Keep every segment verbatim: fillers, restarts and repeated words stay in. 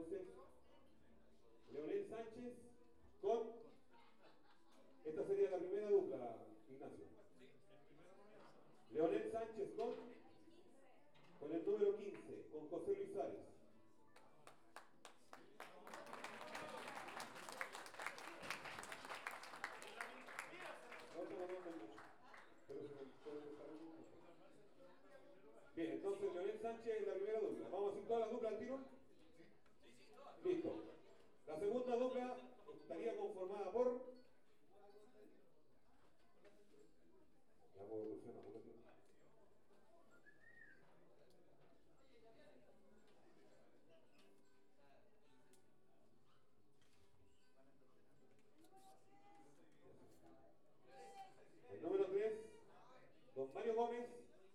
entonces Leonel Sánchez con... Esta sería la primera dupla, Ignacio. Leonel Sánchez con... Con el número quince, con José Luis Suárez. Bien, entonces Leonel Sánchez es la primera dupla. ¿Vamos a hacer todas las duplas al tiro? Listo. La segunda dupla estaría conformada por... La puedo evolucionar, ¿no? El número tres, don Mario Gómez.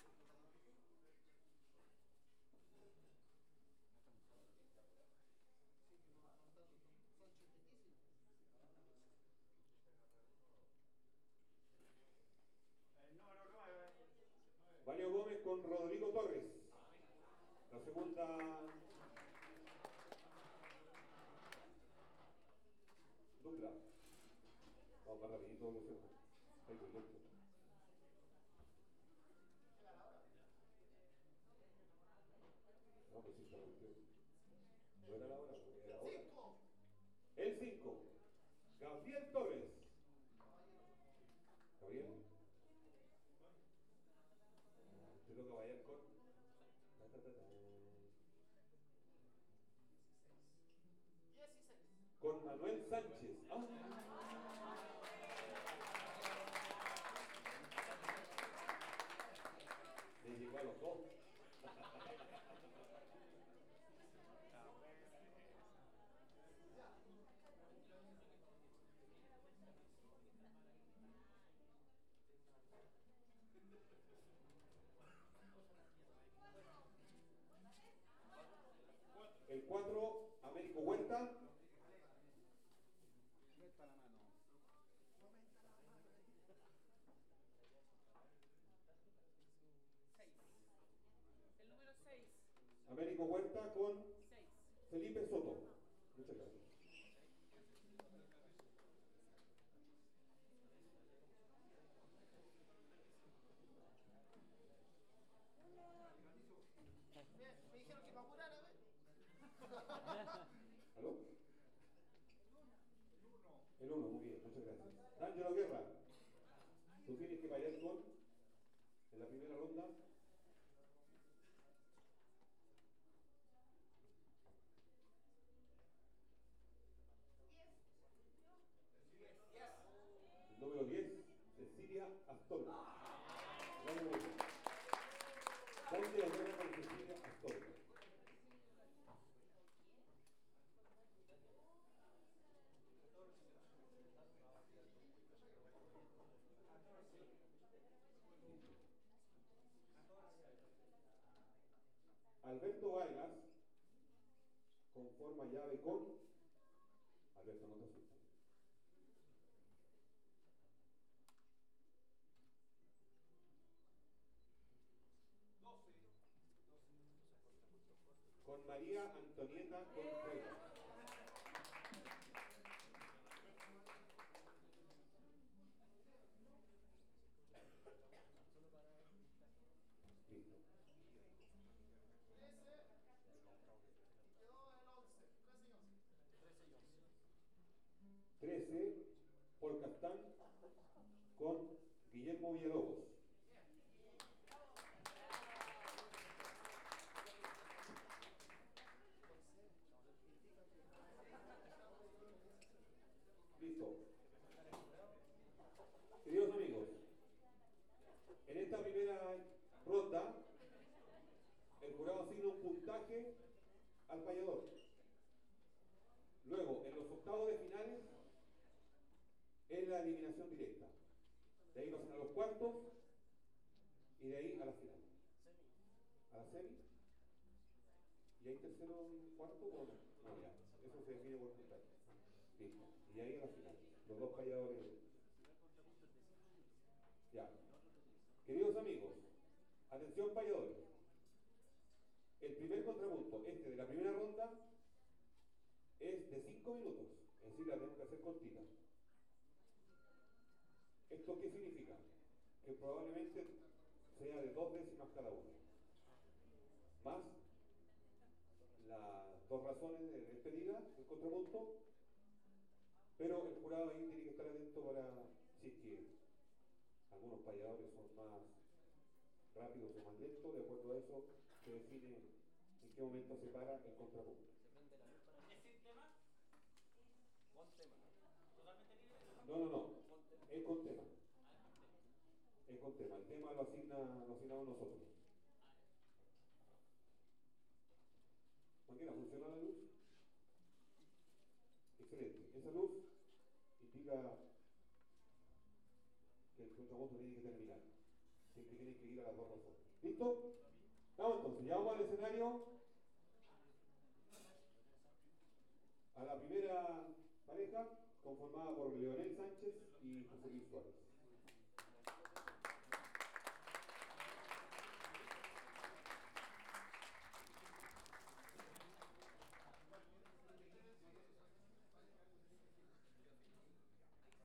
Mario Gómez con Rodrigo Torres. La segunda dupla. Vamos para rapidito, no sé. Ahí voy, lento. No, pues sí, está bien. No era la hora, porque era hora. El cinco. Gabriel Torres. Gabriel. Te toca bailar con... Con Manuel Sánchez. ¡Ah! Le llegó a los dos. El cuatro, Américo Huerta. El número seis. Américo Huerta con Felipe Soto. Muchas gracias. Me dijeron que me apurara, ¿ves? ¿Aló? El uno, muy bien, muchas gracias. D'Angelo Guerra, tú tienes que bailar con, en la primera ronda. El número diez, Cecilia Astorga. Vamos muy bien. D'Angelo Guerra con Cecilia Astorga. Alberto Vargas conforma llave con Alberto, no te asustes. Con María Antonieta Contreras. Listo. trece, Paul Castán con Guillermo Villalobos. Listo. Queridos amigos, en esta primera ronda, el jurado asigna un puntaje al payador. Luego, en los octavos de finales, es la eliminación directa. De ahí pasan a los cuartos y de ahí a la final. A la semi. ¿Y hay tercero y cuarto o no? No, ya. Eso se define por puntaje. Listo. Y ahí a la final. Los dos payadores. Ya. Queridos amigos, atención payadores. El primer contrapunto, este de la primera ronda, es de cinco minutos, es decir, la tenemos que hacer cortita. ¿Esto qué significa? Que probablemente sea de dos décimas cada una, más las dos razones de despedida, el contrapunto, pero el jurado ahí tiene que estar atento para, si es que algunos payadores son más rápidos o más lentos, de acuerdo a eso se define en qué momento se para el contrapunto. ¿Es sin tema? Con tema. ¿Totalmente libre? No, no, no, es con tema. Es con tema, el tema lo, asigna, lo asignamos nosotros. Maquina, ¿funciona la luz? Excelente. Esa luz indica que el contrapunto tiene que terminar. Así que tiene que ir a las dos razones. ¿Listo? Vamos entonces, ya vamos al escenario. A la primera pareja, conformada por Leonel Sánchez y José Luis Suárez.